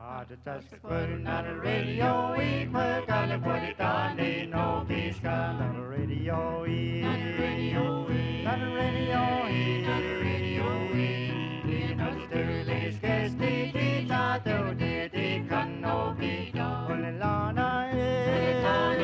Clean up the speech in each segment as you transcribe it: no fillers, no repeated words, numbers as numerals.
Just putting on the radio, we put gotta put it on the no peace on the radio, on the radio, on the radio, on the radio, you know the early sketch the ta do the can no be done. When the lana is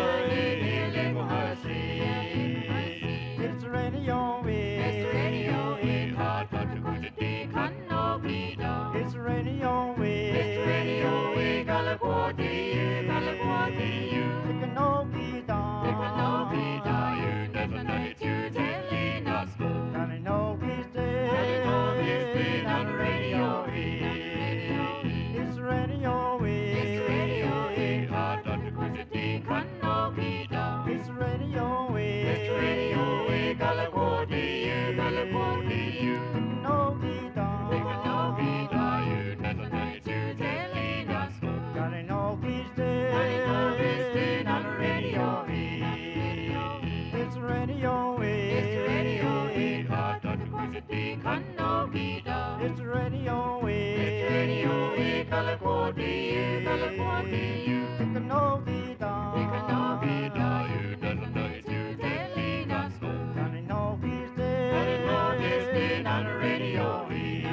it's the radio, it's the radio, it's hard to put the can no be done. It's the radio, it's the radio, we gotta go to you, gotta go to you. It can no be done, it can no be done. You never know it, you telling us go. Gotta know he's dead, gotta know he's dead on the radio. It's the radio, it's the radio, it's hard to put the can no be done. It's the radio, it's the radio, we gotta go to you, gotta go to you. It can no be done, it can no be done. You never know it, you telling us go. Gotta know he's dead, gotta know he's dead on the radio. It's the radio, it's the radio, it's hard to put the can no be done. It's the radio, it's the radio, we gotta go to you, gotta go to you. It can no be done, it can no be done. You never know it, you telling us go. Gotta know he's dead, gotta know he's dead on the radio.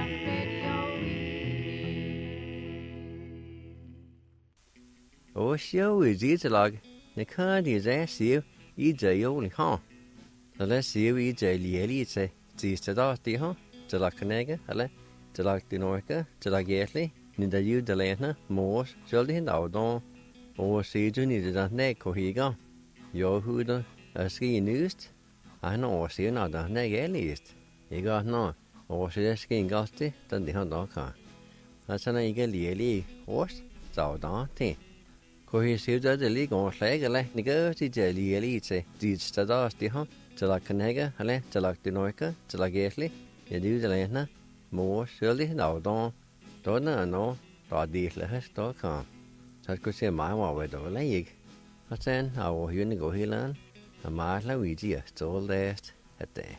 Ó seo is ítelag na cádaí is éisiú ide jólaí há. Tá le siú ide léalaí te tíiste dátaí há, de le cnéige, le de le dinóica, de le géalaí, ní de dú de léna, mór, seoldaí hin dádán, ó síú ní de né cohíga. Jóhúda a cí núst, a ná ó síú ná da né géalaíist. I gá ná, ó sí cí gátaí, dan dí han dácha. A sanna ige léalaí ós, dádán tí. Cohí siúda de lí gón sléige le, ní gátí de léalaí te tíiste dátaí há, de le cnéige, le de le dinóica, de le géalaí, ní dú de léna, mór, seoldaí hin dádán, dóna nó, dá díotlachas dácha. Tá go sé máhá dó leig. A sen a óhiú na gohíán, a más le uidí a stóil déist a dé.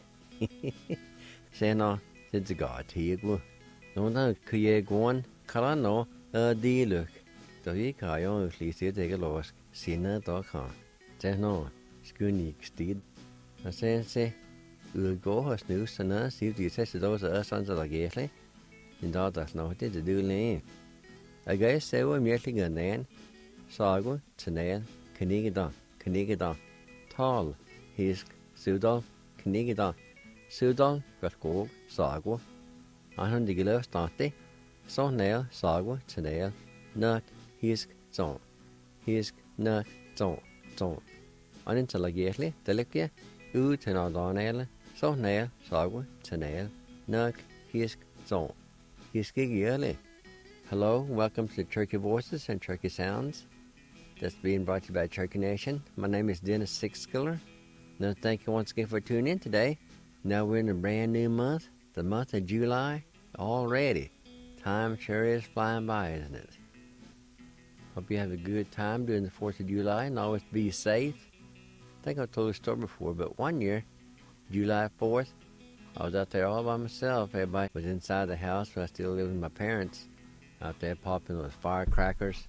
Sé ná si de gátaí go. Nó na cué gháin cala nó a díluch. Do hí cáión chlísí ag lós sína dácha. Té nó scúníigh stíd. A sen sé góthas nú sanna síúdí sé dós a san a géala, in dádas nóti de dú léin. A gais séu miirling a néin, ságu, tanéil, Cnigida, Tal, Hisk, Sudal, Cnigida, Sudal, Gratgóg, Sagwa, Ahan digilef stati, Sohnail, Sagwa, Tanéil, Nut, Hisk, Zon, Hisk, Nut, Zon. Anin talagéli, Delikya, Tanadanele, Sohnail, Sagwa, Tanéil, Nut, Hisk, Zon. Hiskigili. Hello, welcome to Turkey Voices and Turkey Sounds. That's being brought to you by Turkey Nation. My name is Dennis Sixskiller. Now, thank you once again for tuning in today. Now we're in a brand new month, the month of July, already. Time sure is flying by, isn't it? Hope you have a good time during the 4th of July and always be safe. I think I've told the story before, but one year, July 4th, I was out there all by myself. Everybody was inside the house, but I still lived with my parents. Out there popping those firecrackers.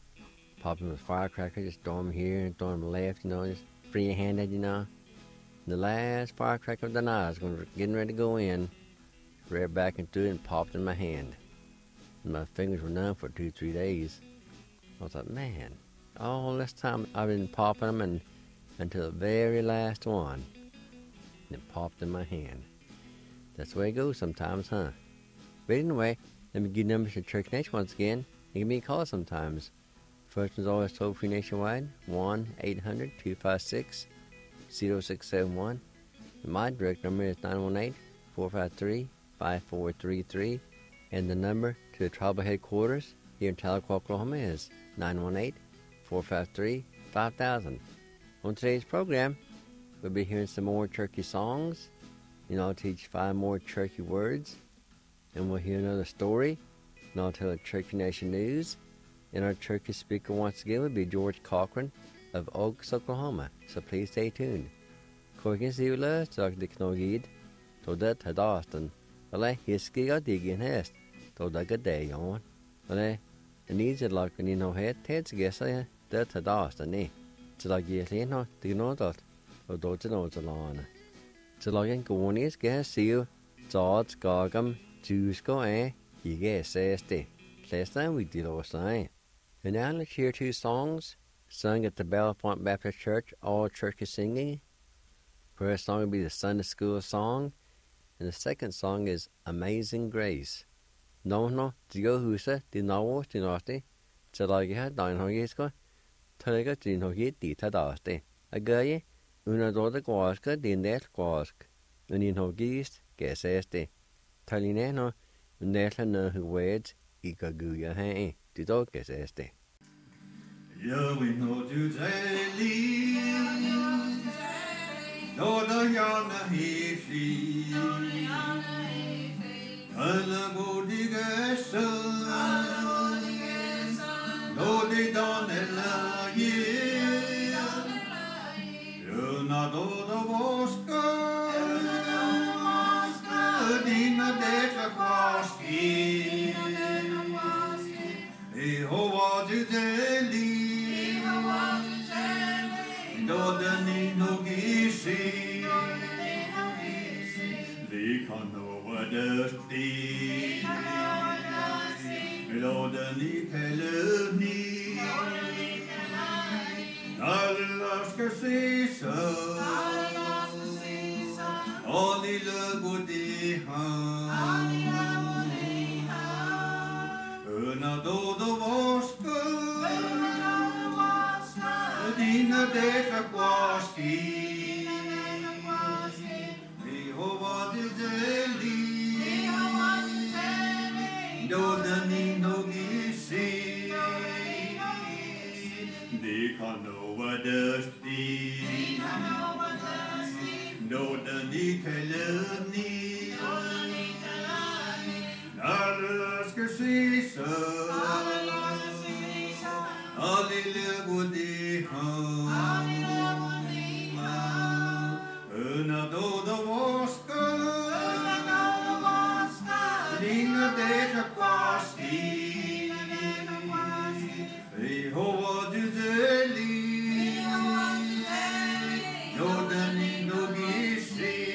Just throw them here and throw them left, just free-handed, The last firecracker of the night, I was getting ready to go in, reared back into it and popped in my hand. And my fingers were numb for 2-3 days. I thought, man, all this time I've been popping them and until the very last one, and it popped in my hand. That's the way it goes sometimes, huh? But anyway, let me give numbers to Turkey Nation once again. You give me a call sometimes. First one's always toll-free nationwide, 1-800-256-0671. My direct number is 918-453-5433. And the number to the tribal headquarters here in Tahlequah, Oklahoma is 918-453-5000. On today's program, we'll be hearing some more Turkey songs. I'll teach 5 more Turkey words. And we'll hear another story. And I'll tell the Turkey Nation news. And our Turkey speaker once again will be George Cochran of Oaks, Oklahoma. So please stay tuned. Korkin siula, Dr. Knogid, Toda Tadastan, Ale Hiski or Diggin Hest, Toda Gadayon, Ale and he's like when you know head heads guess I that to das the knee. To like you know, do you know that? Or don't you know it's a lawn? To like in Gonies guess you, George Gargam, Jews go you guess says the. Last time we did all sign. And now let's hear two songs sung at the Bellefonte Baptist Church, all churches singing. First song will be the Sunday School song, and the second song is Amazing Grace. No, Dio Husa, the Nawo, the Norty, Talaga, Dine Hogisco, Talaga, the Nohiti, Tadaste. A guy, una dota guasca, the net guasc, and in Hogist, guess este. Talineno, Netla no who weds. Ika guya hai ti do ke se este yo we know to daily no da ya na he fi ala bodi gesa no de don la ye yo na do da bosca dina de quasti Jehovah Judeli, Dodani no Gishi, Likano Wadasti, Dodani Kelani, Nalaska Sisa, Oli Lagudi Una dodo voska, dina deca quasti, Jehovah Jezeli, Dodani no gisi, Dicano wadasti, Dodani kelani, Alaska Sisa, Alila Budiha, Una Doda Voska, Dina Deja Quasti, Jehovah Jezeli, Dodani no Gisi.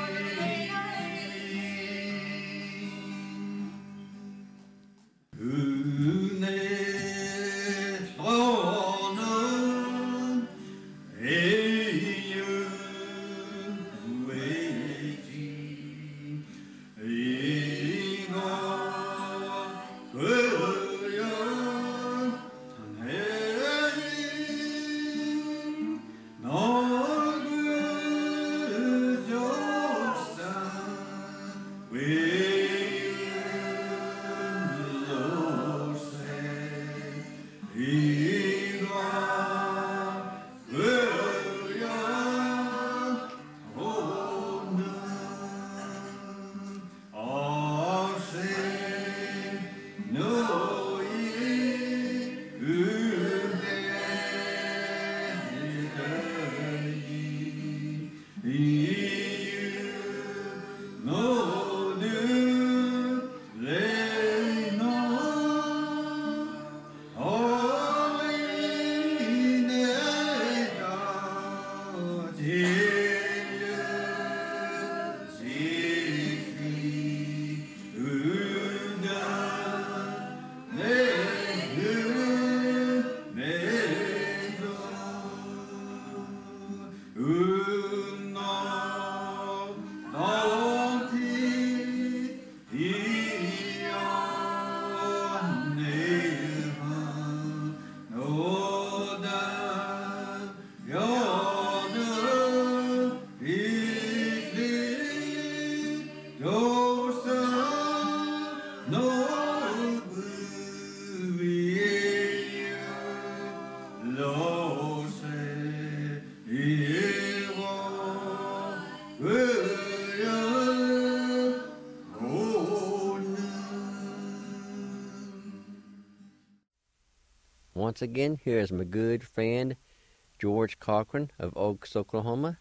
Once again, here is my good friend George Cochran of Oaks, Oklahoma,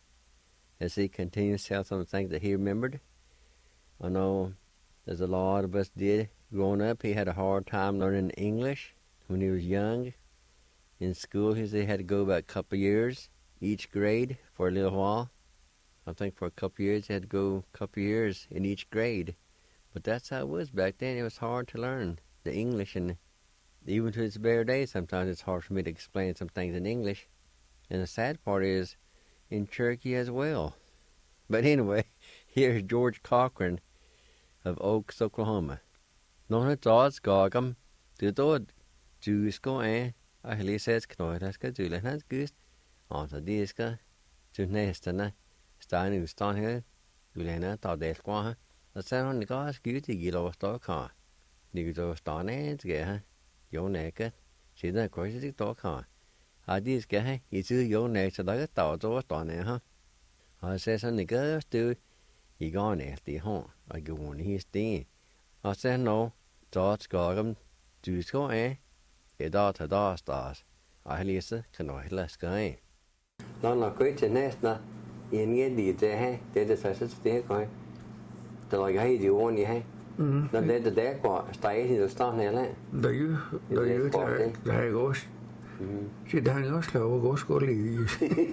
as he continues to tell some things that he remembered. I know there's a lot of us did growing up. He had a hard time learning English, when he was young. In school, he said he had to go about a couple of years each grade for a little while. I think for a couple of years, he had to go a couple of years in each grade. But that's how it was back then. It was hard to learn the English, and even to this very day, sometimes it's hard for me to explain some things in English. And the sad part is in Cherokee as well. But anyway, here's George Cochran of Oaks, Oklahoma. Nona Dodds Gogam, the Dod, Jusko, I really says, Knoidaska, Julian Gust, on the Diska, to Nestana, Stein, Stan here, Juliana, Tadesqua, the sound the gas beauty, Gilo Stock. Niggo Stan ends, get your naked, she then crossed the dog. I did get it's your nature like a thought or Stan, huh? I says, and the girls do, he gone after home. I go on his thing. I said, no, Dodds Gogam, Jusko, it ought to do stars. I listen, can I let's go. No, quit nest now. In get the day, they just as they go. The like I do one, yeah. Then the deck stay in the stand there. Do you like goes? She done go slow, go school.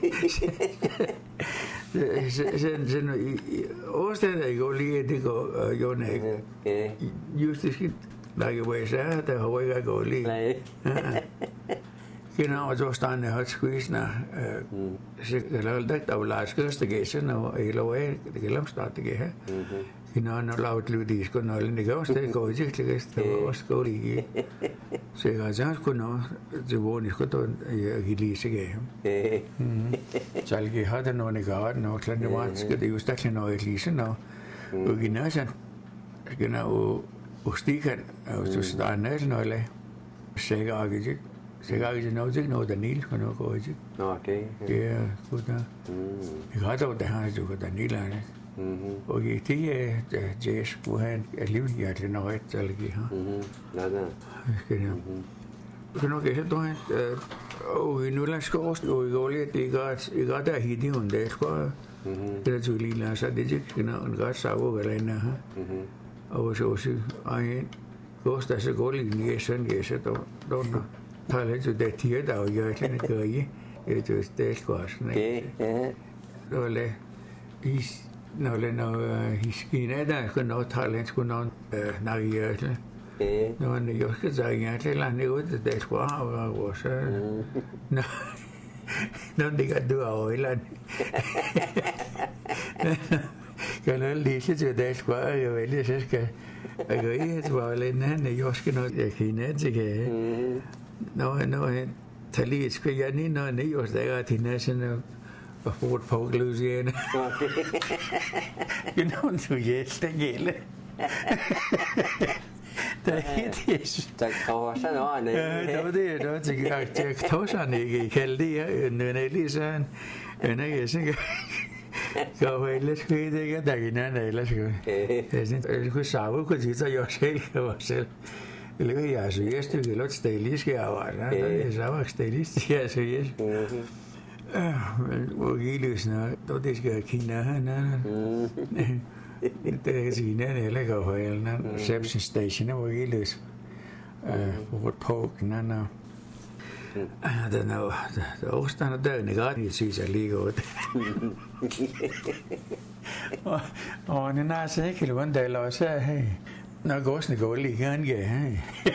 Sen årstiden I går lige, det går Jon ikke. Just det skidt, like way så der har jeg går lige. Genau, så stand jeg hat squeeze så eller det der var skørste gæsen og eller hvad det kan starte det her. Genau, når lavet lydig skal når det går det går ikke til det også går lige. Så jeg så skulle nå det var ikke godt jeg lige så gav. Så jeg havde nogle gaver og klart var skal det jo stadig noget lige så og genau så genau og stikken og så stand noget Segar ikke noget Daniel kan noget gå ikke. Okay. Ja, godt da. Jeg har dog det her så godt Daniel er. Og det jazz kunne have alligevel hjertelig noget til at give her. Ja, da. Kan nok ikke dog og nu lad os gå og i går lidt det gør der hit i hun der skal det er til lille så det ikke en godt savo eller en her. Og så også en går der så går lige ned sådan så dog Taler du det tider der og jeg kan ikke gøre det det skal også nej. Når hiskina der kan noget tale skulle noget nærmere. Når jeg skal sige jeg til han er ude det skal have og så når det kan du og eller kan jeg lige til det skal jeg vælge så skal jeg gå i et var lidt han jeg skal noget jeg kan ikke No, Tali skal jeg lige når ned og der til næsten og få et par Louisiana. You know to yes, det gælder. Der helt Der kommer sådan noget. Det var til jeg tog ikke kalde det nødvendigvis sådan. Men jeg siger så ellers skal det ikke der giver noget ellers. Jeg kunne savne kunne sige så jeg selv. Eller jeg så jeg stykker lidt stylist skal arbejde. Det er så stylist jeg så jeg. Og giløsner, det skal kina han. Det er sige nej eller går højlen. Reception station hvor giløs. Hvor poken na. Den er også der en gang jeg synes jeg lige godt. Og den er så ikke lidt der eller så hey. Når gåsene går lige gerne, ja.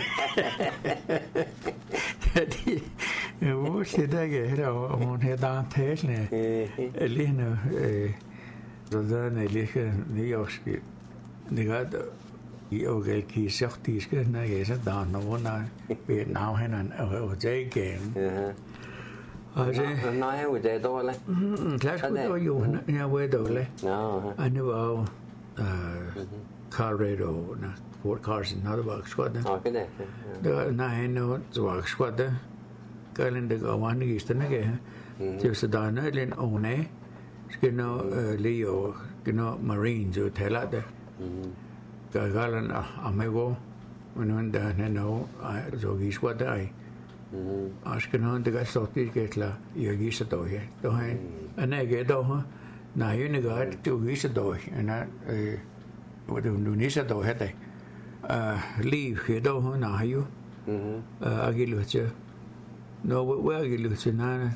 Det er måske der ikke, og hun har der en tale, lige nu, så der er lige nyårske, det gør det, i Ogalki, så de skal, når jeg så der er nogen, der ved navn hende, og det er igen. Og så... Nå, jeg var det dårligt. Klart skulle det jo, jeg var dårligt. Og nu var jo... Colorado, Fort Carson, det var skåret. Okay, det. Nej, det var skåret. Galen det går vandet i stedet ikke. Det var så der noget lidt ovne. Skal nå lige over, skal nå Marines og taler det. Galen amigo, men nu der er noget, så gik skåret der. Og skal nå det kan stå det skal klar. Jeg gik så dog her. Der er en ikke dog. Nej, jeg ikke godt. Det gik så dog. Og det var nu næste dag her. Liv her dog hun er jo. agiluche. No we agiluche na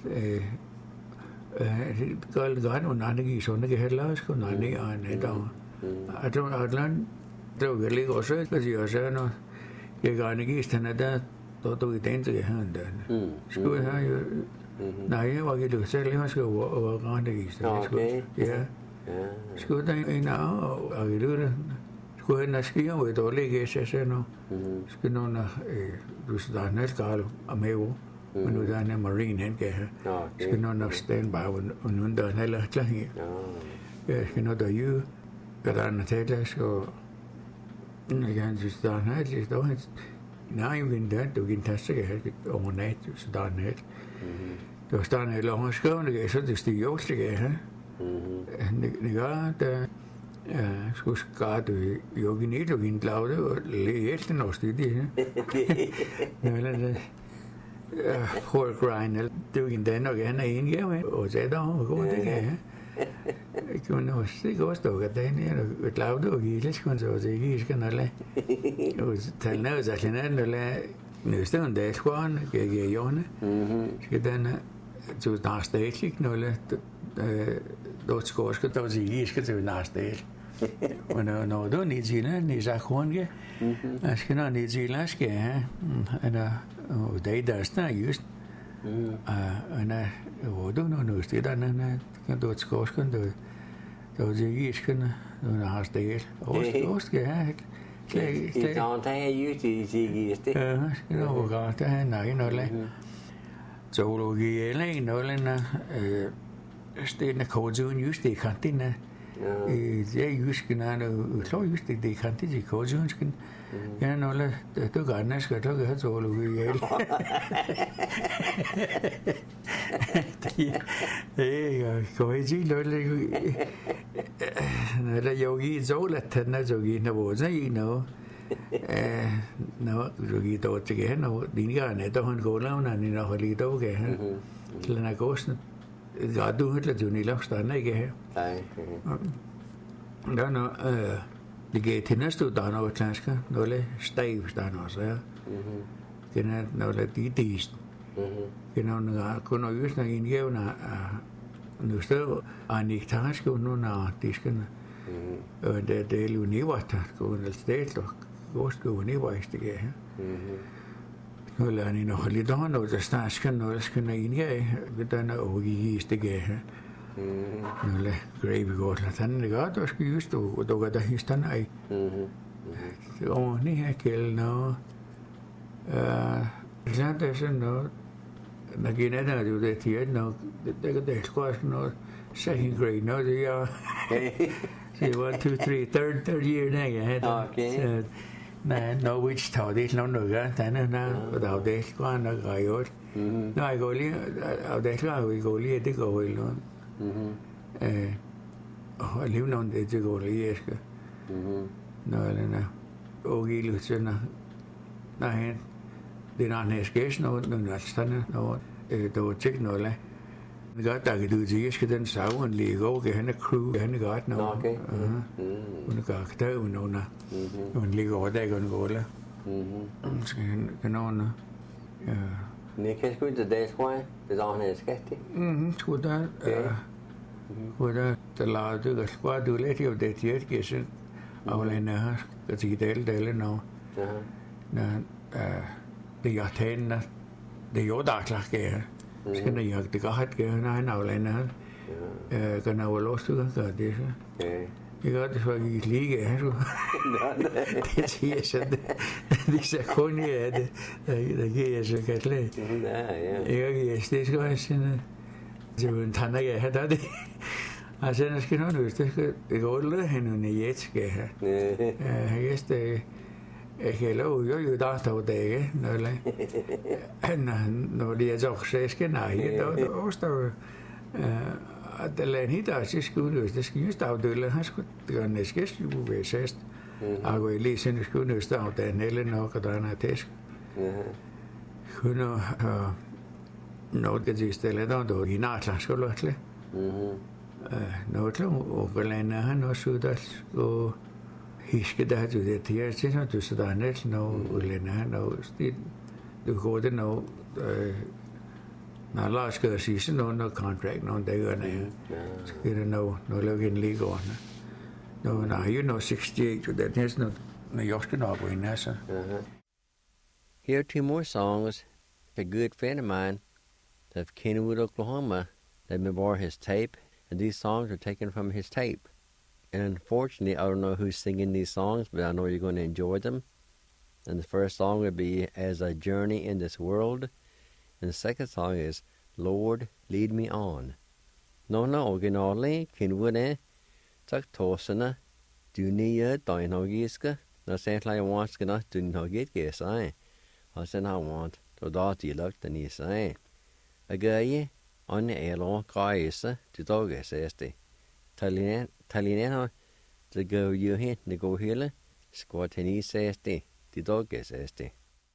gal gan un anegi so ne gelas ko nani ane da. Atom adlan to geli gose ke jose no ke ganegi stanada to itense ge handa. Sku ha na ye agiluche le mas ko ganegi stanada. Ja. Sku da ina agilure Sku na skia we to le ge se no. Sku no na dus da net gal ameo. Nu da na marine hen ge. Sku no na stand by un da hela klahi. Ja, sku no da you da na tele so igen dus da na le da na in da du gin tasse ge om net dus da net. Du sta na lo han skone ge så det stiger også ge. Negada skada yoginito gin claude le este no studi hor grind doing den again in game o se da go de ge no si gosto che den claude o gile con so se gis canale o tel no za le nu stan de squan ge yone che den zu da stage no le Dort skoorske dat ze hier skat we naast deel. Maar nou doen niet zien niet zag gewoon ge. Als je nou niet zien las ge hè. En dat daar staan juist. En we doen nou steeds dan dort skoorske dat ze hier skat naast deel. Oost ge hè. Det er han juist i sig. Ja, nou gaan det nej nou le. Zoologi le nou le Stene Kojun just det kantina. Det just kan så just det kantina Kojun kan. Ja no le du ganna skal du have zoologi. Ja, Koji le. Der yogi zolat na zogi na bo zai no. No zogi to ge no dinga ne to han go na ni na holi to ge. Lena gosten Ja, du hättest du nicht lachst, ne, gell? Dann, die geht hin, du da noch Klanska, nolle steif da noch, ja. Genau, nolle die diest. Genau, na, kono just na in geo na, nu stå anik taske nu na disken. Og det univat, kono sted, gost kono univat, gell? Nulla ni no hali da no da staskan no skan in ge bitan o gi stige nulla grave got la tan ga to sk just o do ga da histan ai o ni hekel no jantation no na gine da du de tie no de squash no second grade no the see 1 2 3 third year now okay no which thought it no nữa tại nó đầu đấy qua nó gọi rồi nó gọi li đầu đấy là gọi li thì gọi luôn liu non để chứ gọi li cái nó là nè ogi lu chứ nè hết đi ăn hết cái nó sẵn nó đồ chiếc nó lại gạt ta cái thứ gì cái tên sáu con lì gấu cái nó crew cái nó gạt nó nó cả cái thứ nó nè con lì gấu đây con gấu là cái nó Ni kan sgu inte det skoj, det är han är skatti. Skoda det la du cái skwa du lät ju det tiet cái sen avlena cái gì del nó nè det jag tänna det jag där klart cái Skal jeg det godt have nej nào lại nữa cái nào låst du kan gøre det så det gør det for I lige her du det siger så det så kun er det der giver så kan det jeg det skal jeg sige det vil tage jeg har det altså jeg skal nok det skal det går lidt hen i et skal jeg det cái lâu rồi đã thâu đề nó đi dọc xe cái này đó đó det là niet als je schoenen dus je staat de le has kan es que je ve sest algo le sen schoenen staat de hele nog gedaan het is kuno no que je stelle dan do hinatla skolotle no tlo o gelena no sudas go Hiske da du det her, så du så der net no ulena no stit du går det no na la skal sige no contract no der gør ne. Skal det no log in legal on. No you know 68 to that is no jeg skal nok gå ind altså. Here are two more songs. A good friend of mine of Kenwood, Oklahoma, let me borrow his tape, and these songs are taken from his tape. And unfortunately, I don't know who's singing these songs, but I know you're going to enjoy them. And the first song would be As I Journey in This World, and the second song is Lord, Lead Me On. No, originally, Kenwood, tak tosana, dunia, doinogiska, no sentla wanskana, dunogit say. I said I want to dot you look the niece, eh? A guy on the airlock, guys, to dog, says the Talineno, the go you hit, the go healer, squat and he says the dog, says the.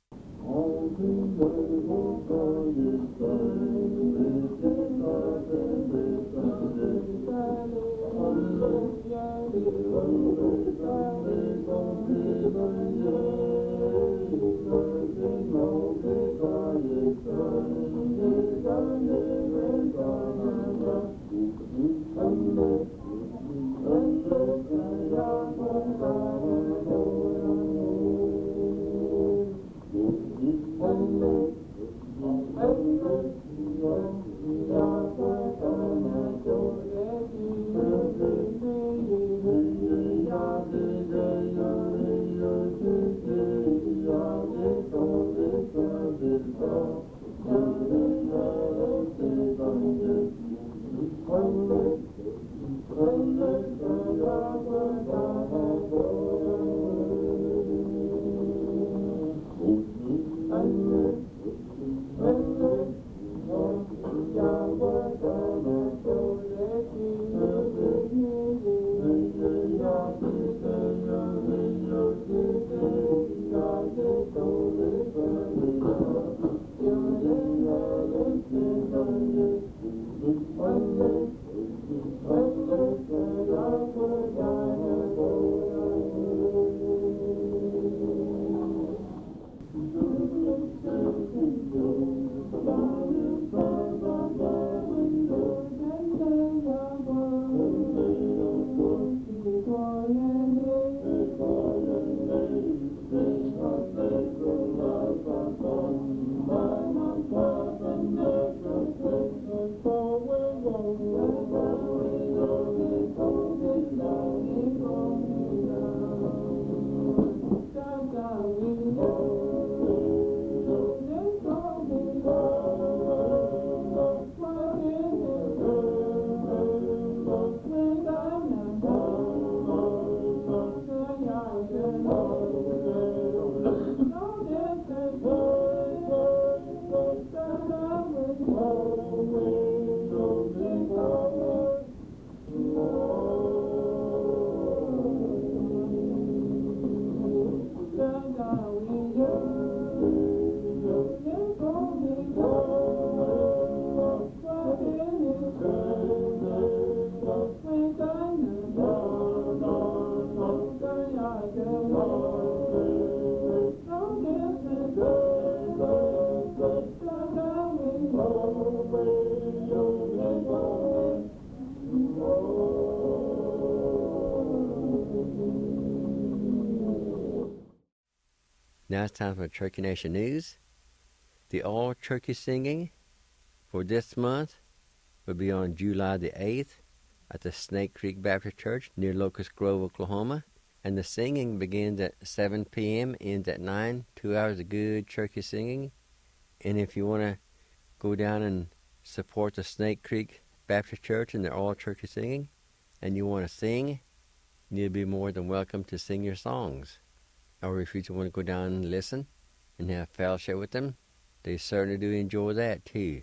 Now it's time for Cherokee Nation News. The All Cherokee Singing for this month will be on July the 8th at the Snake Creek Baptist Church near Locust Grove, Oklahoma. And the singing begins at 7 p.m., ends at 9, 2 hours of good Cherokee singing. And if you want to go down and support the Snake Creek Baptist Church and their All Cherokee Singing, and you want to sing, you'll be more than welcome to sing your songs. Or if you just want to go down and listen and have fellowship with them, they certainly do enjoy that too.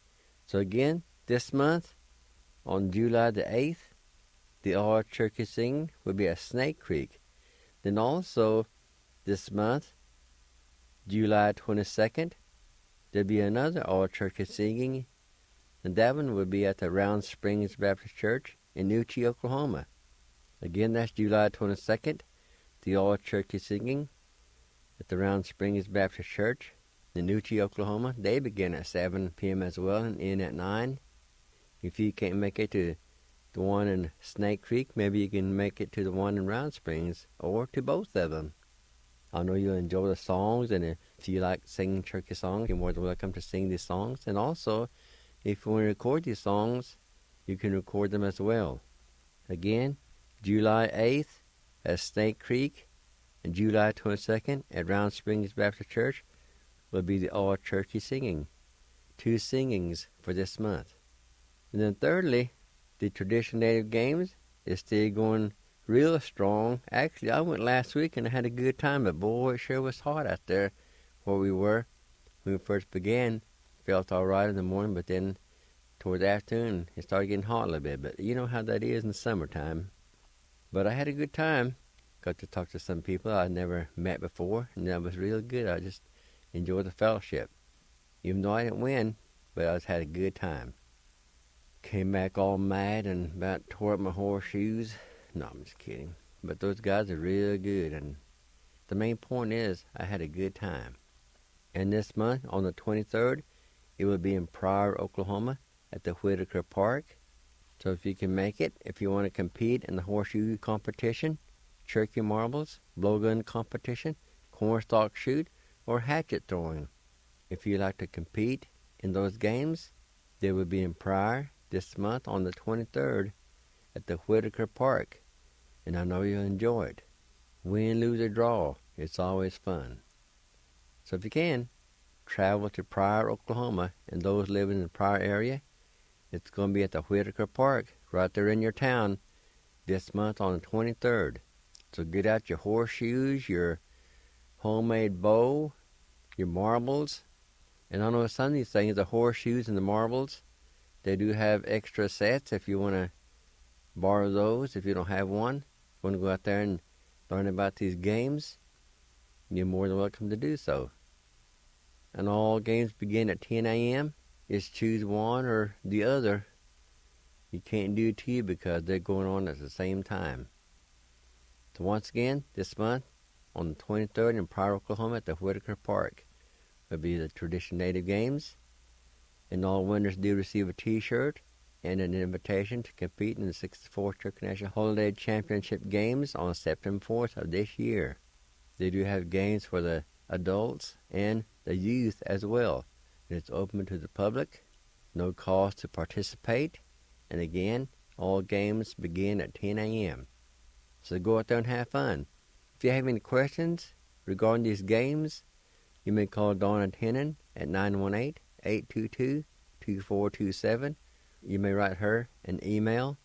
So again, this month, on July the 8th, the All Cherokee Singing will be at Snake Creek. Then also, this month, July 22nd, there'll be another All Cherokee Singing, and that one will be at the Round Springs Baptist Church in Uchi, Oklahoma. Again, that's July 22nd the all-turkey singing at the Round Springs Baptist Church in Nucci, Oklahoma. They begin at 7 p.m. as well and end at 9. If you can't make it to the one in Snake Creek, maybe you can make it to the one in Round Springs or to both of them. I know you'll enjoy the songs, and if you like singing turkey songs, you're more than welcome to sing these songs. And also, if you want to record these songs, you can record them as well. Again, July 8th at Snake Creek and July 22nd at Round Springs Baptist Church will be the all-turkey singing. 2 singings for this month. And then thirdly, the traditional native games is still going real strong. Actually, I went last week and I had a good time, but boy, it sure was hot out there where we were. When we first began, felt all right in the morning, but then toward the afternoon, it started getting hot a little bit. But you know how that is in the summertime. But I had a good time. Got to talk to some people I'd never met before, and that was real good. I just enjoyed the fellowship. Even though I didn't win, but I just had a good time. Came back all mad and about tore up my horseshoes. No, I'm just kidding. But those guys are real good, and the main point is I had a good time. And this month, on the 23rd, it will be in Pryor, Oklahoma, at the Whitaker Park. So if you can make it, if you want to compete in the horseshoe competition, turkey marbles, blowgun competition, cornstalk shoot, or hatchet throwing. If you like to compete in those games, they will be in Pryor this month on the 23rd at the Whitaker Park. And I know you'll enjoy it. Win, lose, or draw, it's always fun. So if you can, travel to Pryor, Oklahoma, and those living in the Pryor area, it's going to be at the Whitaker Park, right there in your town, this month on the 23rd. So get out your horseshoes, your homemade bow, your marbles. And I know some of these things, the horseshoes and the marbles, they do have extra sets if you want to borrow those. If you don't have one, want to go out there and learn about these games, you're more than welcome to do so. And all games begin at 10 a.m. Just choose one or the other. You can't do two because they're going on at the same time. So once again, this month, on the 23rd in Pryor, Oklahoma at the Whitaker Park, will be the traditional native games. And all winners do receive a t-shirt and an invitation to compete in the 64th Turkey National Holiday Championship Games on September 4th of this year. They do have games for the adults and the youth as well. And it's open to the public, no cost to participate. And again, all games begin at 10 a.m. So go out there and have fun. If you have any questions regarding these games, you may call Donna Tennant at 918-822-2427. You may write her an email,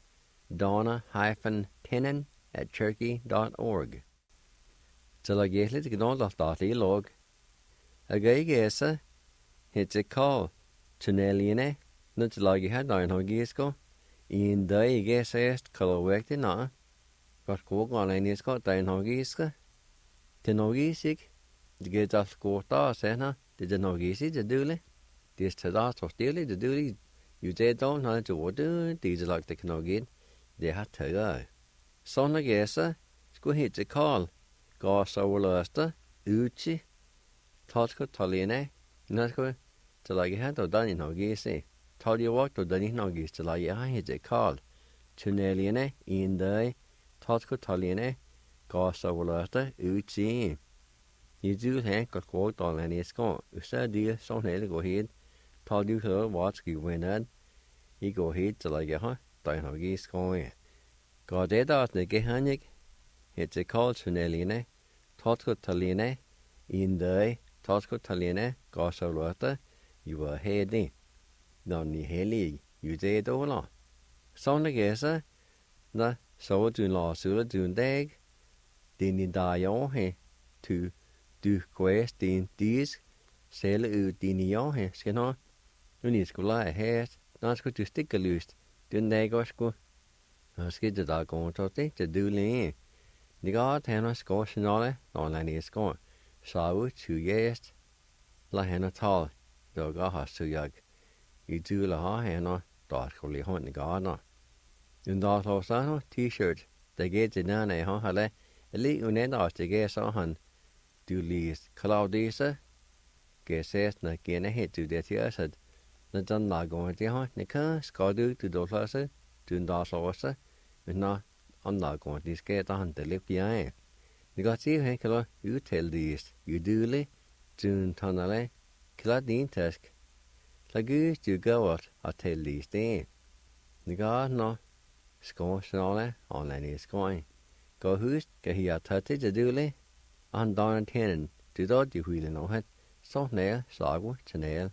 donna-tennant@cherokee.org. Så la jeg litt gnål av data I log. Jeg gese, hitse call, tunneliene, nødt til lage her dagen har gisko. I en dag jeg gese est kalorvekte na. Godt gå gale nisko dagen har giska. Til noe gisik, det gets av skåta sena, det er noe gisik det dule. Det er til da så stille det dule. You did don't know to what these like the canogin. They had to go. Son of Gessa, sco hit the call. Gas over luster, Uchi, Tosco Toline, Nasco, to like a hat or done in Hogisi. Told you what to done in Hogis to like I hit the call. Tuneliane, in the Tosco Toline, Gas over luster, Uchi. You do hank or quote on any score. You said, dear, son, go ahead. Told you her what's you went on. You go ahead to like a don't have geese going. God did out the gehanik. It's a call to Neline, Tosco Taline, in the Tosco Taline, Gosso Rota, you were heading. Non ni heli, you did all. Son the gessa, the so do law sula dun dag. Dini die on he to do quest in these, sail ut dini on he, skin. Nu ni skulle lege hæt, når skulle du stikke lyst. Den dag også skulle. Og skal det da gå til det, det du lige. Det går til han skår signaler, når han er skår. Så ud til gæst. Lad han tal, der går har så jeg. I du la har han, der skulle lige hånd i garden. Den der så sådan t-shirt, der går til den af han, eller Eli unen aastige så han du lis Claudisa geses na gene het du det jösad na dan lagon det han ne kan ska du dolase du dasose na an lagon det ska ta han det ja ni got se hen kala utel dis udule dun tanale kladin task lagus du gawat atel dis det ni got no skå snale online skåing gå hus ga hi tatte det dule an dan tenen du dod du huile no het så næl sagu chanel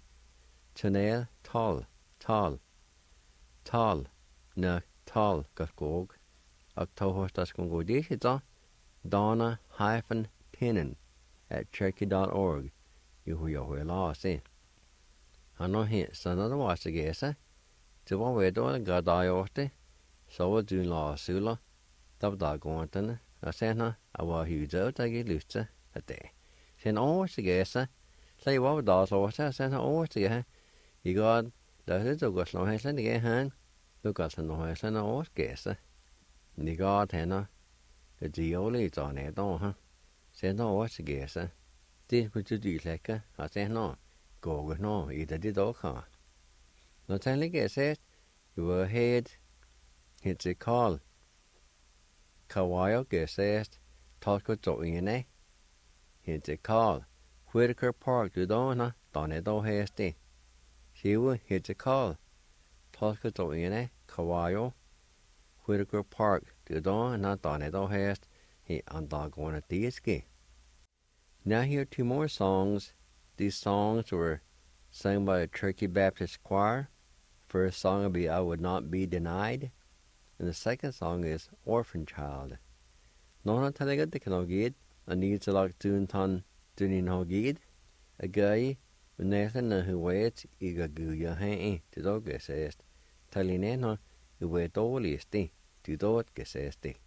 tal na tal got gog ak tohostas kon go dis da Donna-Tenen at cherokee.org. You hu la se. Han he sana da was gesa. Tu wa we do ga da yoste. So du la sula. Tab da gonten. A sena a wa hu zo ta ge lutse at de. Sen o se gesa. Sai wa da so sa sena o se ge. I god da he zo go slo he sen ge han. Du ga sen no he sen o gesa. Ni god hena. The dioli is on it, huh? Send no what's the guess, eh? Did put you do like I say no. Go with no, either did all car. Not only guess it, you were ahead. It's a call. Kawaii guess it, talk with in eh? It's a call. Whitaker Park, do dona, done it all hasty. She will hit a call. Talk with in eh? Kawaii. Whitaker Park, do don not done it all hast, he undog one at the ski. Now here 2 more songs. These songs were sung by a Cherokee Baptist choir. First song will be I Would Not Be Denied, and the second song is Orphan Child. No na talaga de kanogid, a needs a lot to ton dunin hogid, a guy, when Nathan who waits, iga guya hae, to dog says, talineno. Du vet dåligt det, du dåt sägs det.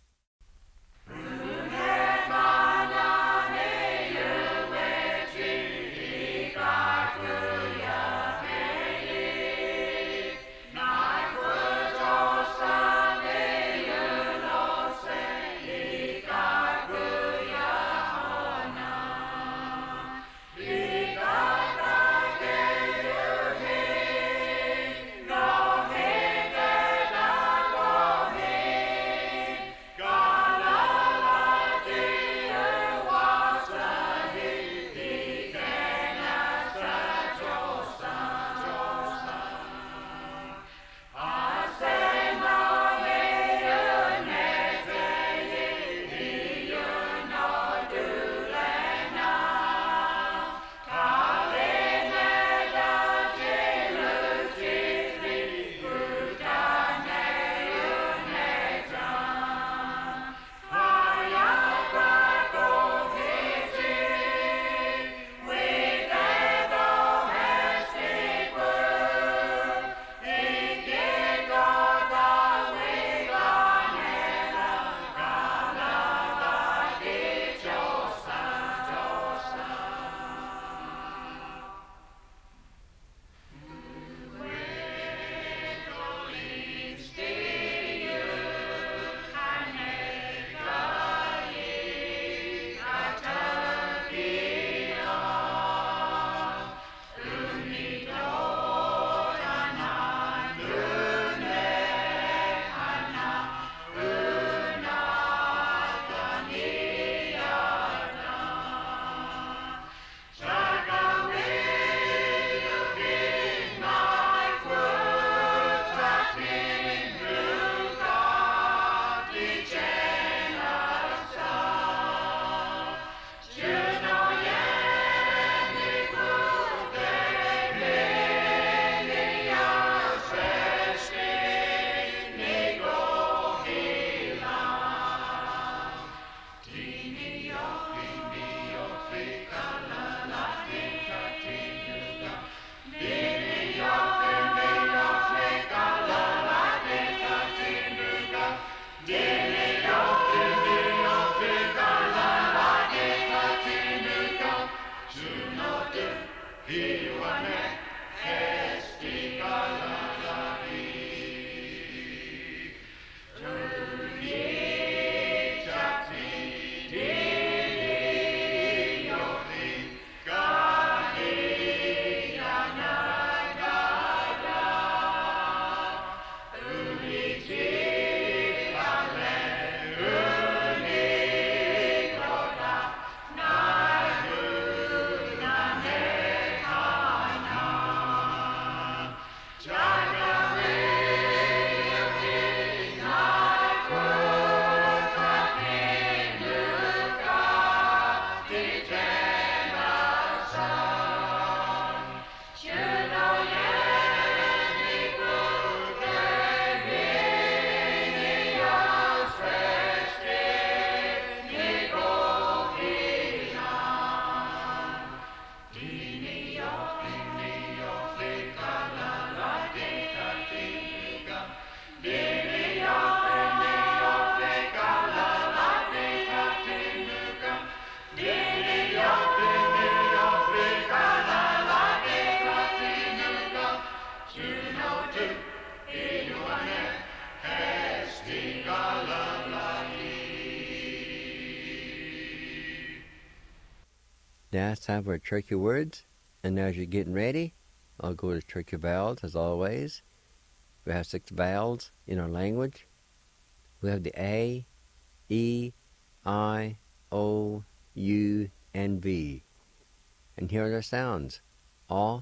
Now it's time for tricky words. And as you're getting ready, I'll go to tricky vowels as always. We have 6 vowels in our language. We have the A, E, I, O, U, and V. And here are their sounds. A,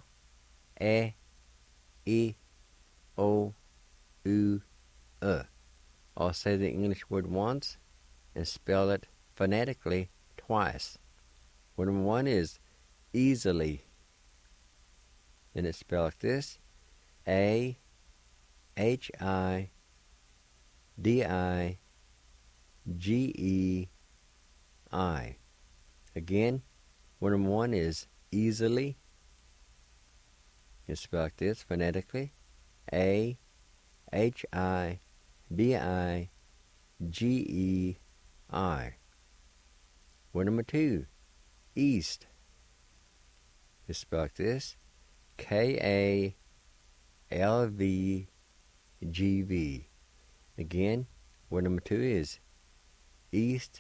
E, O, U, I'll say the English word once and spell it phonetically twice. Word number 1 is easily. And it's spelled like this. A, H, I, D, I, G, E, I. Again, word number 1 is easily. It's spelled like this phonetically. A, H, I, D, I, G, E, I. Word number 2, east. It's spelled like this. K, A, L, V, G, V. Again, word number 2 is east.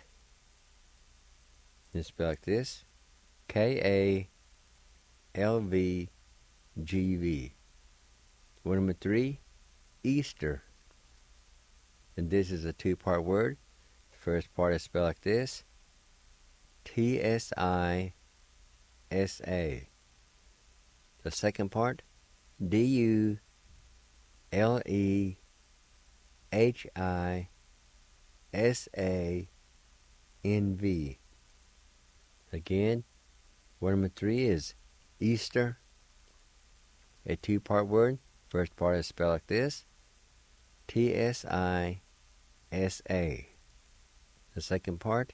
It's spelled like this. K, A, L, V, G, V. Word number 3, Easter. And this is a 2-part word. The first part is spelled like this. T-S-I-S-A. The second part, D-U-L-E-H-I-S-A-N-V. Again, word number 3 is Easter. A 2-part word. First part is spelled like this. T-S-I-S-A. The second part,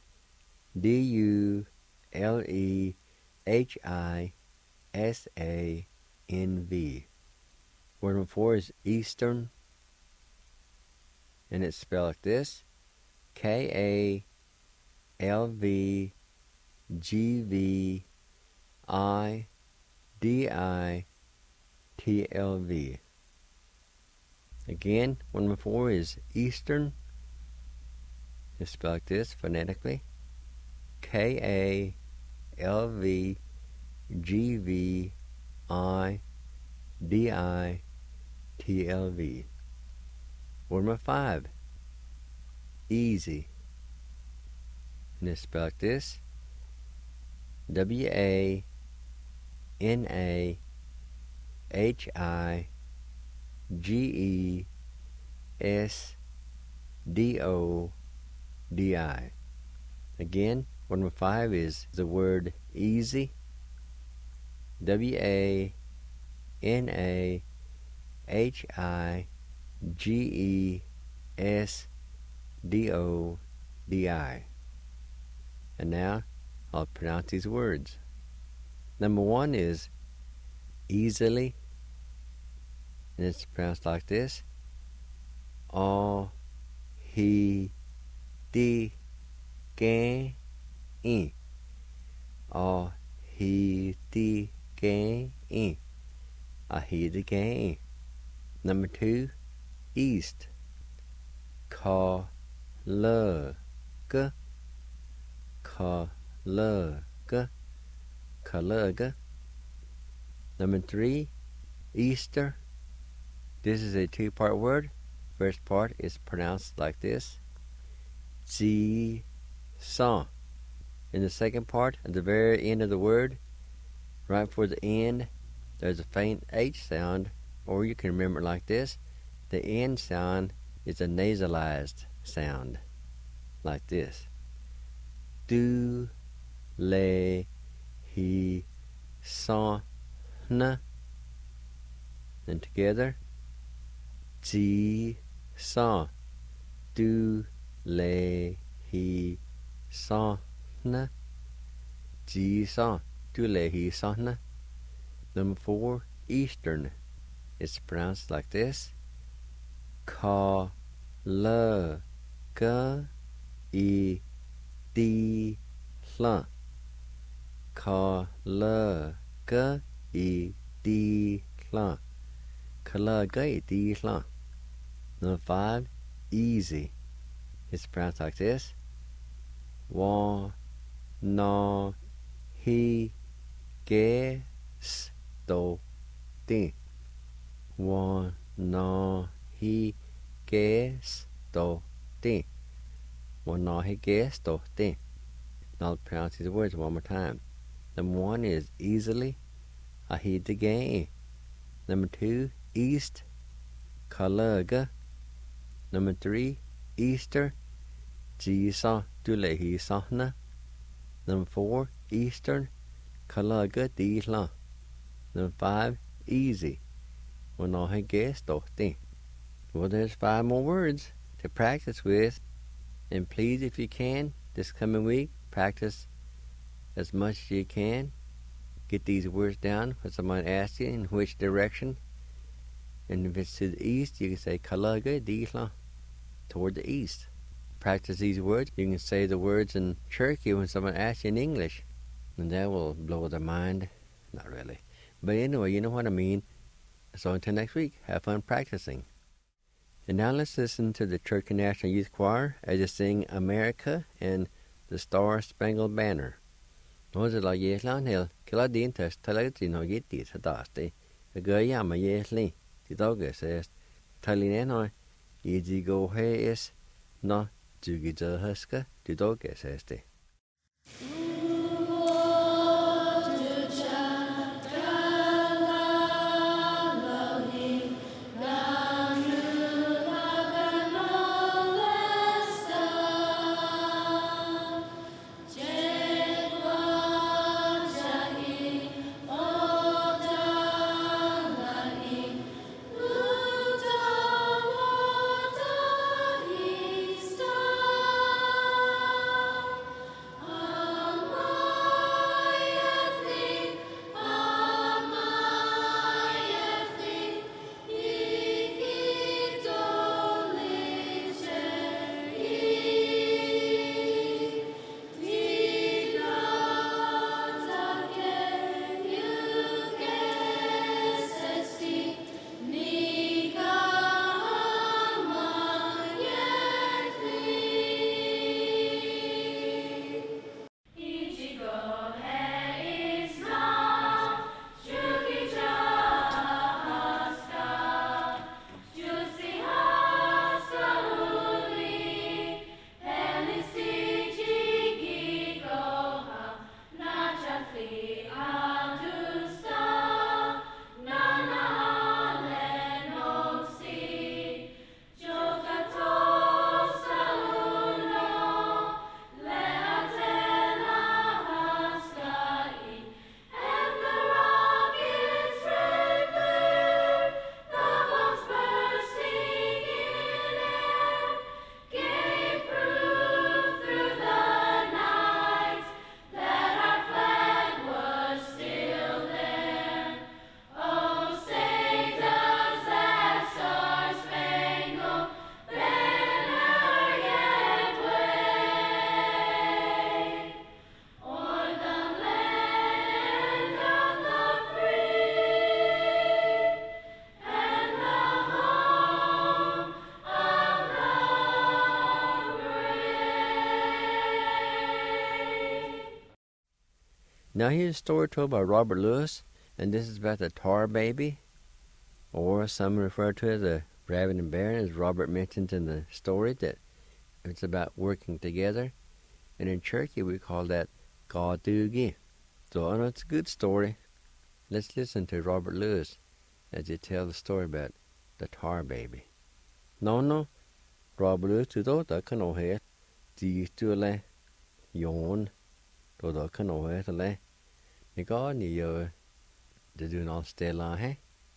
D-U-L-E-H-I-S-A-N-V. Word number 4 is Eastern. And it's spelled like this. K-A-L-V-G-V-I-D-I-T-L-V. Again, word number 4 is Eastern. It's spelled like this phonetically. K-A-L-V-G-V-I-D-I-T-L-V. Word number 5, easy. And it's spelled like this. W-A-N-A-H-I-G-E-S-D-O-D-I. Again, word number 5 is the word easy. W-A-N-A-H-I-G-E-S-D-O-D-I. And now I'll pronounce these words. Number 1 is easily. And it's pronounced like this. A-H-I-D-K-E. A-H-I-D-K-E. A-H-I-D-K-E. Number 2, east. Ka-lug. Ka-lug. Ka-lug. Number 3, Easter. This is a 2-part word. First part is pronounced like this. Ji-sa. In the second part, at the very end of the word, right before the end, there's a faint H sound, or you can remember it like this. The N sound is a nasalized sound, like this. Do, le, he, sa, na. And together, ji, sa. Do, le, he, sa, na. Ji, sa. Do, le, he, sa, na. Number 4, Eastern. It's pronounced like this. Ka, la, ga, e, di, la. Ka, la, ga, e, di, la. Ka, la, ga, e, di, la. Number 5, easy. It's pronounced like this. Wa, na, he ges do ti. One no he ges do ti. One no he ges do ti. Now I'll pronounce these words one more time. Number 1 is easily, ahidage. Number 2, east, kalaga. Number 3, Easter, jisa dulehi sahna. Number 4, Eastern, kalaga dihla. Number 5, easy, wanahe gestohti. Well, there's 5 more words to practice with, and please, if you can, this coming week, practice as much as you can. Get these words down when someone asks you in which direction. And if it's to the east, you can say kalaga dihla, toward the east. Practice these words. You can say the words in Cherokee when someone asks you in English, and that will blow their mind. Not really. But anyway, you know what I mean. So until next week, have fun practicing. And now let's listen to the Cherokee National Youth Choir as they sing America and the Star-Spangled Banner. Those are like Yeslan Hill, Kiladin test, Talatin or Gitti, Tadaste, a Gayama Yesli, the dog says, Talineno, Easy go hey is no Jugija Huska, the dog says. Now here's a story told by Robert Lewis, and this is about the tar baby, or some refer to it as the rabbit and bear, as Robert mentions in the story that it's about working together, and in Cherokee we call that Gadugi. So I know it's a good story. Let's listen to Robert Lewis as he tells the story about the tar baby. No, Robert Lewis to do the canoe head, the to le yawn. Då kan nog heta le. Ni går ni gör det du någon ställa här.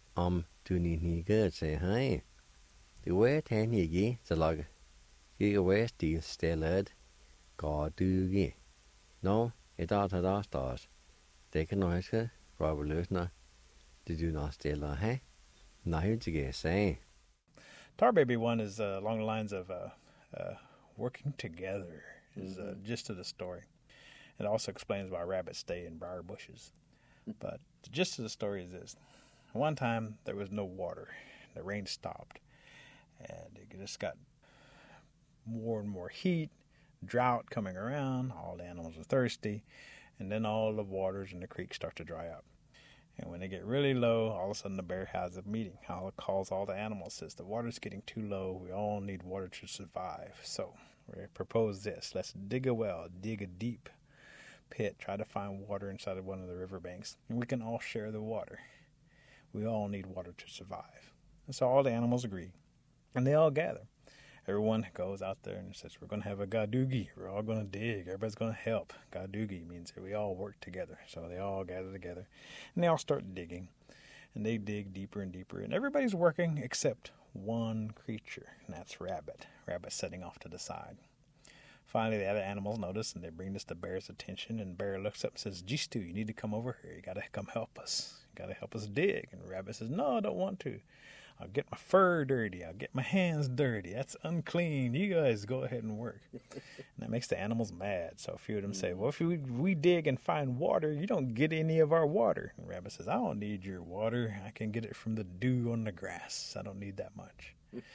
Du ni gör sig här. Du vet här ni gi så lag. Jag vet stil stället. Går du gi. No, idag tar det stas. Det kan nog heta Robert Lewis det du någon ställa här. Nej, hur ska jag säga? Tar Baby one is along the lines of working together is the gist of the story. It also explains why rabbits stay in briar bushes. But the gist of the story is this. One time, there was no water. The rain stopped. And it just got more and more heat, drought coming around. All the animals were thirsty. And then all the waters in the creek start to dry up. And when they get really low, all of a sudden the bear has a meeting. It calls all the animals, says the water's getting too low. We all need water to survive. So we propose this. Let's dig a well, dig a deep pit, try to find water inside of one of the riverbanks, and we can all share the water. We all need water to survive. And so all the animals agree, and they all gather. Everyone goes out there and says, we're going to have a gadugi. We're all going to dig. Everybody's going to help. Gadugi means that we all work together. So they all gather together, and they all start digging. And they dig deeper and deeper. And everybody's working except one creature, and that's Rabbit. Rabbit's sitting off to the side. Finally, the other animals notice, and they bring this to Bear's attention. And Bear looks up and says, Jistu, you need to come over here. You got to come help us. You got to help us dig. And Rabbit says, no, I don't want to. I'll get my fur dirty. I'll get my hands dirty. That's unclean. You guys go ahead and work. And that makes the animals mad. So a few of them say, well, if we dig and find water, you don't get any of our water. And Rabbit says, I don't need your water. I can get it from the dew on the grass. I don't need that much.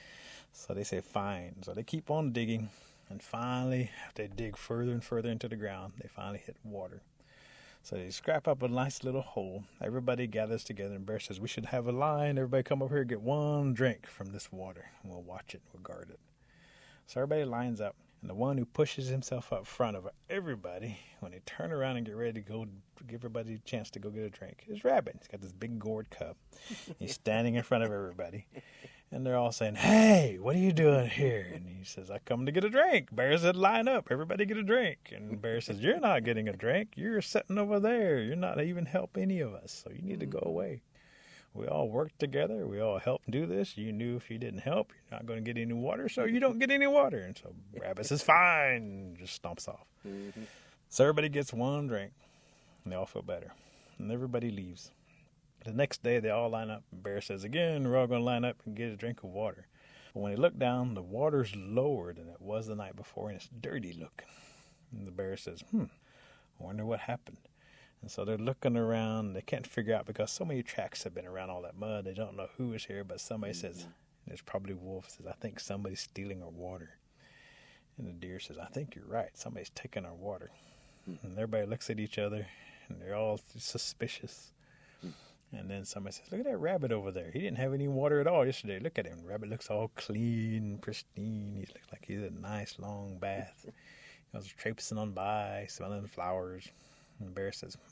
So they say, fine. So they keep on digging. And finally, after they dig further and further into the ground, they finally hit water. So they scrap up a nice little hole. Everybody gathers together, and Bear says, we should have a line. Everybody come over here and get one drink from this water. And we'll watch it. We'll guard it. So everybody lines up. And the one who pushes himself up front of everybody, when they turn around and get ready to go give everybody a chance to go get a drink, is Rabbit. He's got this big gourd cup. He's standing in front of everybody. And they're all saying, hey, what are you doing here? And he says, I come to get a drink. Bear said, line up. Everybody get a drink. And Bear says, you're not getting a drink. You're sitting over there. You're not even helping any of us. So you need to go away. We all work together. We all help do this. You knew if you didn't help, you're not going to get any water, so you don't get any water. And so Rabbit says, fine, and just stomps off. Mm-hmm. So everybody gets one drink, and they all feel better. And everybody leaves. The next day, they all line up. And Bear says, again, we're all going to line up and get a drink of water. But when they look down, the water's lower than it was the night before, and it's dirty looking. And the bear says, I wonder what happened. And so they're looking around. They can't figure out because so many tracks have been around all that mud. They don't know who is here, but somebody says, there's probably Wolf says, I think somebody's stealing our water. And the deer says, I think you're right. Somebody's taking our water. And everybody looks at each other, and they're all suspicious. And then somebody says, look at that rabbit over there. He didn't have any water at all yesterday. Look at him. The rabbit looks all clean, pristine. He looks like he's a nice long bath. He was traipsing on by, smelling flowers. And the bear says,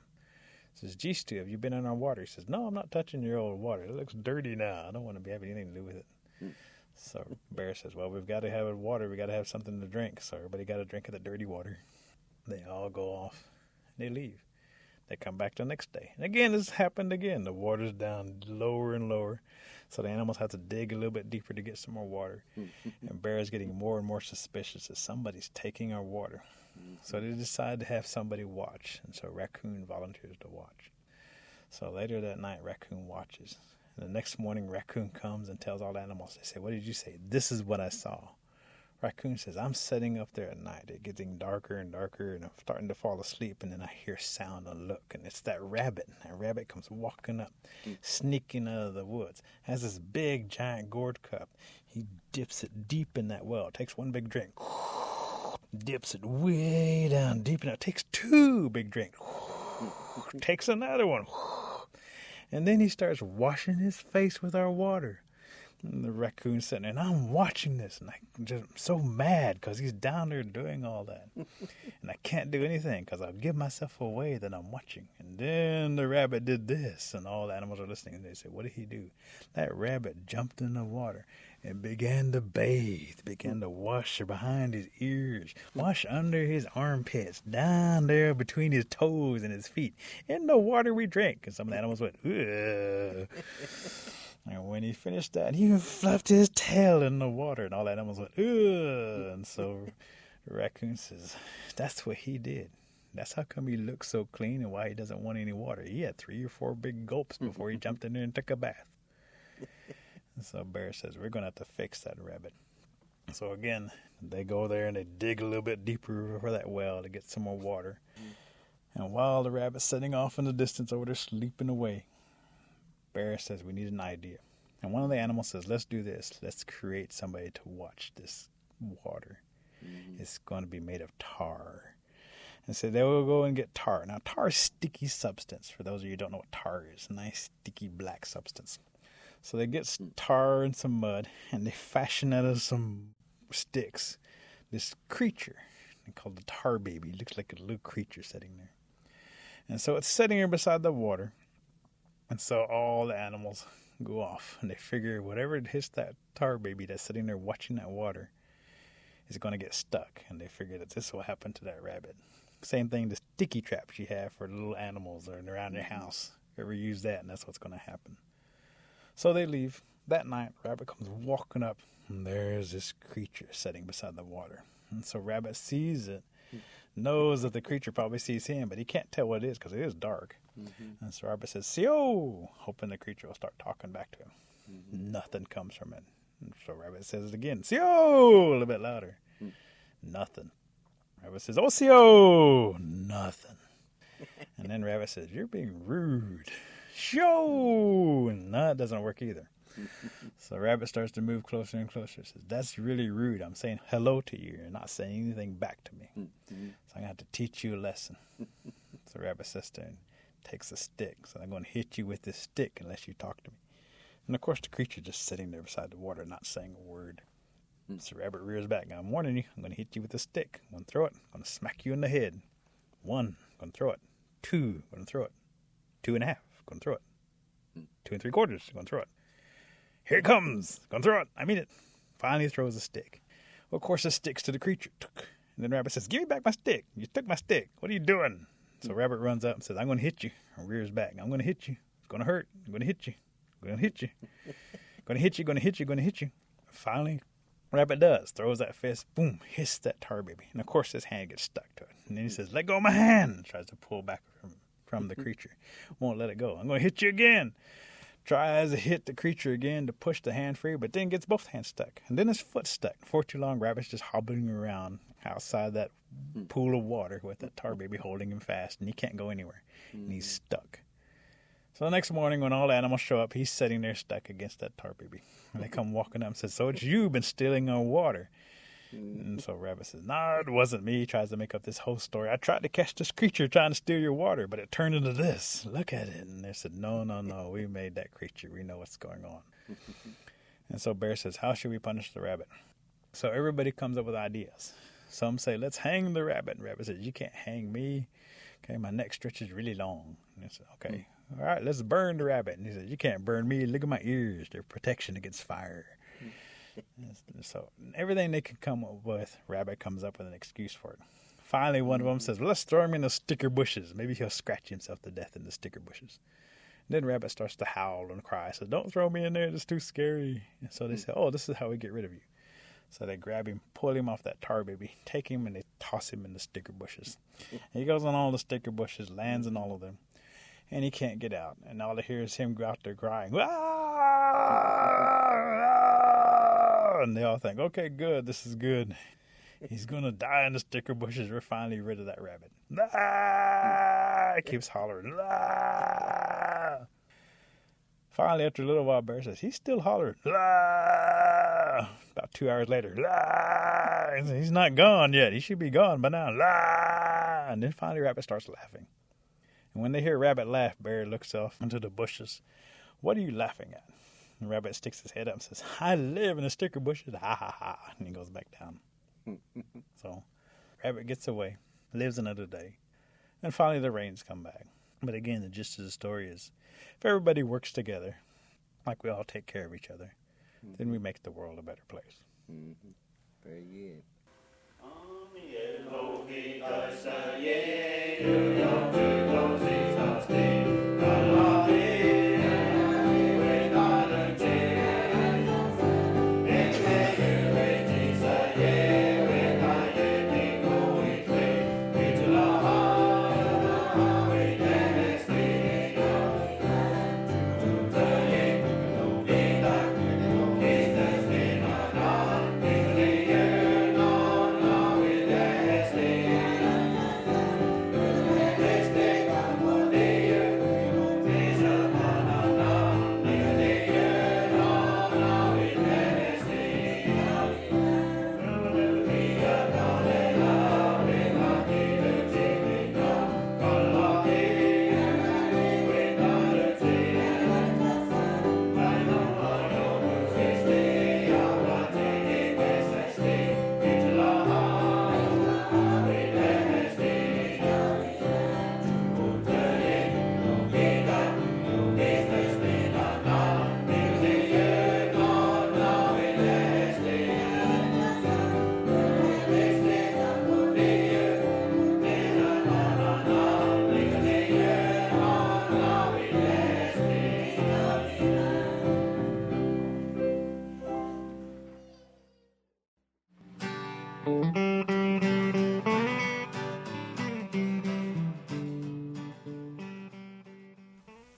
Says, Jistu, have you been in our water? He says, no, I'm not touching your old water. It looks dirty now. I don't want to have anything to do with it. So Bear says, well, we've got to have water. We've got to have something to drink. So everybody got a drink of the dirty water. They all go off, and they leave. They come back the next day. And again, this happened again. The water's down lower and lower. So the animals have to dig a little bit deeper to get some more water. And Bear is getting more and more suspicious that somebody's taking our water. So they decide to have somebody watch. And so Raccoon volunteers to watch. So later that night, Raccoon watches. And the next morning, Raccoon comes and tells all the animals. They say, what did you say? This is what I saw. Raccoon says, I'm sitting up there at night. It's getting darker and darker, and I'm starting to fall asleep, and then I hear sound and look, and it's that rabbit. That rabbit comes walking up, sneaking out of the woods, has this big, giant gourd cup. He dips it deep in that well, takes one big drink, dips it way down deep, and it takes two big drinks, takes another one, and then he starts washing his face with our water. And the raccoon's sitting there, and I'm watching this, and I'm just so mad because he's down there doing all that. And I can't do anything because I'll give myself away that I'm watching. And then the rabbit did this, and all the animals are listening, and they say, what did he do? That rabbit jumped in the water and began to bathe, began to wash behind his ears, wash under his armpits, down there between his toes and his feet, in the water we drank. And some of the animals went, ugh. And when he finished that, he even fluffed his tail in the water, and all the animals went, ugh. And so the raccoon says, that's what he did. That's how come he looks so clean and why he doesn't want any water. He had 3 or 4 big gulps before he jumped in there and took a bath. And so Bear says, we're going to have to fix that rabbit. So again, they go there and they dig a little bit deeper for that well to get some more water. And while the rabbit's sitting off in the distance over there sleeping away, Bear says, we need an idea. And one of the animals says, let's do this. Let's create somebody to watch this water. It's going to be made of tar. And so they will go and get tar. Now, tar is sticky substance. For those of you who don't know what tar is, a nice sticky black substance. So they get tar and some mud, and they fashion out of some sticks this creature. They call it the tar baby. It looks like a little creature sitting there. And so it's sitting here beside the water. And so all the animals go off, and they figure whatever hits that tar baby that's sitting there watching that water is going to get stuck. And they figure that this will happen to that rabbit. Same thing, the sticky traps you have for little animals or around your house. Ever use that, and that's what's going to happen. So they leave. That night, Rabbit comes walking up, and there's this creature sitting beside the water. And so Rabbit sees it, knows that the creature probably sees him, but he can't tell what it is because it is dark. And so Rabbit says, "Sio," hoping the creature will start talking back to him. Nothing comes from it. And so Rabbit says it again, "Sio," a little bit louder. Nothing. Rabbit says, "Oh, Sio," nothing. And then Rabbit says, "You're being rude." "Show!" And no, it doesn't work either. So Rabbit starts to move closer and closer. Says, "That's really rude. I'm saying hello to you. You're not saying anything back to me. So I'm going to have to teach you a lesson." So Rabbit sits there and takes a stick. So I'm going to hit you with this stick unless you talk to me. And of course the creature just sitting there beside the water, not saying a word. So Rabbit rears back. "I'm warning you. I'm going to hit you with a stick. I'm going to throw it. I'm going to smack you in the head. 1, I'm going to throw it. 2, I'm going to throw it. 2.5, I'm going to throw it. 2 3/4, I'm going to throw it. Here it comes. Going to throw it. I mean it." Finally throws a stick. Well, of course, it sticks to the creature. And then Rabbit says, "Give me back my stick. You took my stick. What are you doing?" So Rabbit runs up and says, "I'm going to hit you." And rears back. "I'm going to hit you. It's going to hurt. I'm going to hit you. I'm going to hit you. Going to hit you. Going to hit you. Going to hit you." Finally, Rabbit does. Throws that fist. Boom. Hits that tar baby. And of course, his hand gets stuck to it. And then he says, "Let go of my hand." Tries to pull back from the creature. Won't let it go. "I'm going to hit you again." Tries to hit the creature again to push the hand free, but then gets both hands stuck. And then his foot stuck. For too long, Rabbit's just hobbling around outside that pool of water with that tar baby holding him fast, and he can't go anywhere. And he's stuck. So the next morning when all the animals show up, he's sitting there stuck against that tar baby. And they come walking up and say, "So it's you been stealing our water." And so Rabbit says, "No, it wasn't me." He tries to make up this whole story. "I tried to catch this creature trying to steal your water, but it turned into this. Look at it." And they said, No, we made that creature. We know what's going on." And so Bear says, "How should we punish the rabbit?" So everybody comes up with ideas. Some say, "Let's hang the rabbit." And Rabbit says, "You can't hang me. Okay, my neck stretches really long." And they said, "Okay, all right, let's burn the rabbit." And he says, "You can't burn me. Look at my ears. They're protection against fire." So everything they can come up with, Rabbit comes up with an excuse for it. Finally, one of them says, "Well, let's throw him in the sticker bushes. Maybe he'll scratch himself to death in the sticker bushes." And then Rabbit starts to howl and cry. Says, "Don't throw me in there. It's too scary." And so they say, "Oh, this is how we get rid of you." So they grab him, pull him off that tar baby, take him, and they toss him in the sticker bushes. And he goes on all the sticker bushes, lands in all of them, and he can't get out. And all they hear is him go out there crying. And they all think, "Okay, good, this is good. He's going to die in the sticker bushes. We're finally rid of that rabbit." It keeps hollering. Finally, after a little while, Bear says, "He's still hollering." About 2 hours later, he's not gone yet. He should be gone by now. And then finally Rabbit starts laughing. And when they hear Rabbit laugh, Bear looks off into the bushes. "What are you laughing at?" And Rabbit sticks his head up and says, "I live in the sticker bushes. Ha ha ha." And he goes back down. So Rabbit gets away, lives another day. And finally the rains come back. But again, the gist of the story is, if everybody works together, like we all take care of each other, then we make the world a better place. Very good.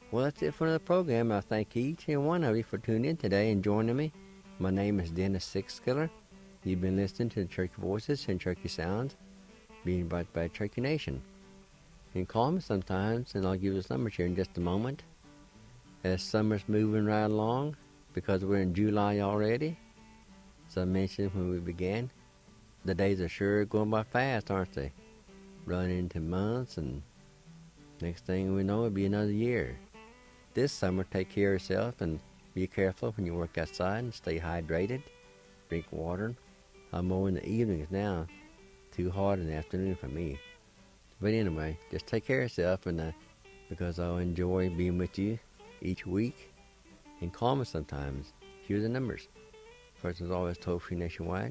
Well, that's it for another program. I thank each and one of you for tuning in today and joining me. My name is Dennis Sixskiller. You've been listening to the Cherokee Voices and Cherokee Sounds, being brought by Cherokee Nation. You can call me sometimes, and I'll give you this number here in just a moment. As summer's moving right along, because we're in July already, as I mentioned when we began, the days are sure going by fast, aren't they? Running into months, and next thing we know, it'll be another year. This summer, take care of yourself and be careful when you work outside and stay hydrated. Drink water. I'm more in the evenings now. Too hot in the afternoon for me. But anyway, just take care of yourself, and because I'll enjoy being with you each week. And call me sometimes. Here are the numbers. First, as always, toll-free nationwide,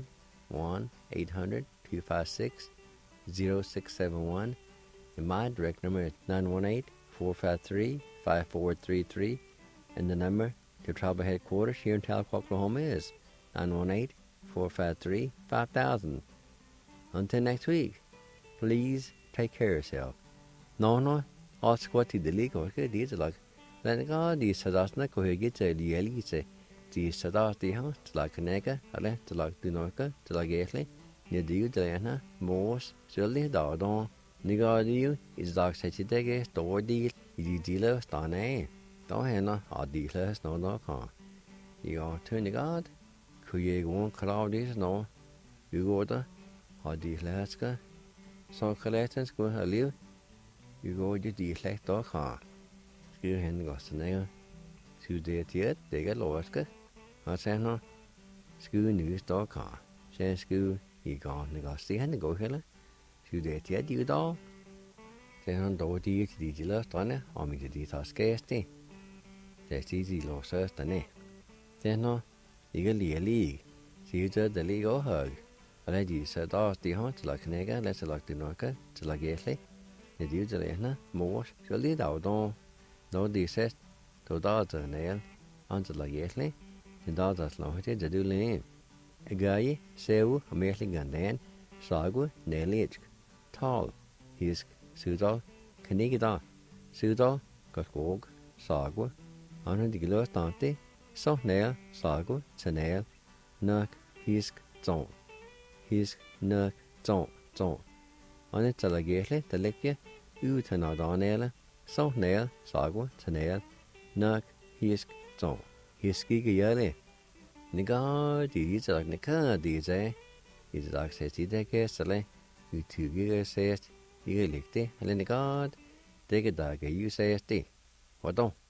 1-800-256-0671. And my direct number is 918-453-5433. And the number to tribal headquarters here in Tahlequah, Oklahoma is 918-453-5000. Until next week, please take care of yourself. No, ask what the legal is like. Let God the Sadasna go get the Elise. The Sadas the house, like a nega, a let to like the Norca, to like Gately, near the Udana, Morse, Surely Dardon. Nigga, is like such a day, store deal, you dealer, stane. Diana, our dealers, no car. You are turning God. Could you won't cloud this no? You go there, our dealers, some collectors go a live. You go to the elect or car. Skew hen got the nigger. Skew their tear, they get lost. I said no. Skew news dog car. Say skew, he gone, they got see and go here. Skew their tear, you dog. Say on door dear to the dealers, donner, or me to the task scarcity. That's easy, low search the ne. Say no, you get league. See you the legal hug. I let you said, oh, the hunt like a nigger, let's like the knocker, to like Gately. The dude, the Morse, shall lead out on. No, the says, to dogs a nail, until like Gately, the dogs are long to the name. A guy, Sew, a merely gandan, Sagwa, Nailage, Tall, his Sudal, Canigida, Sudal, got wog, Sagwa, on the glow tante, so nail, Sagwa, Tanail, Nuck, his zone. His nuck, zone. On it till I get it, the lick you, to not on nail, so nail, Sagwa, Tanail, Nuck, his zone. His ski yelly. Nigga, these like Nika, these He's like says, he take a sally. You 2 gigas says, you licked it, and then the god, take a dog, you say, what don't?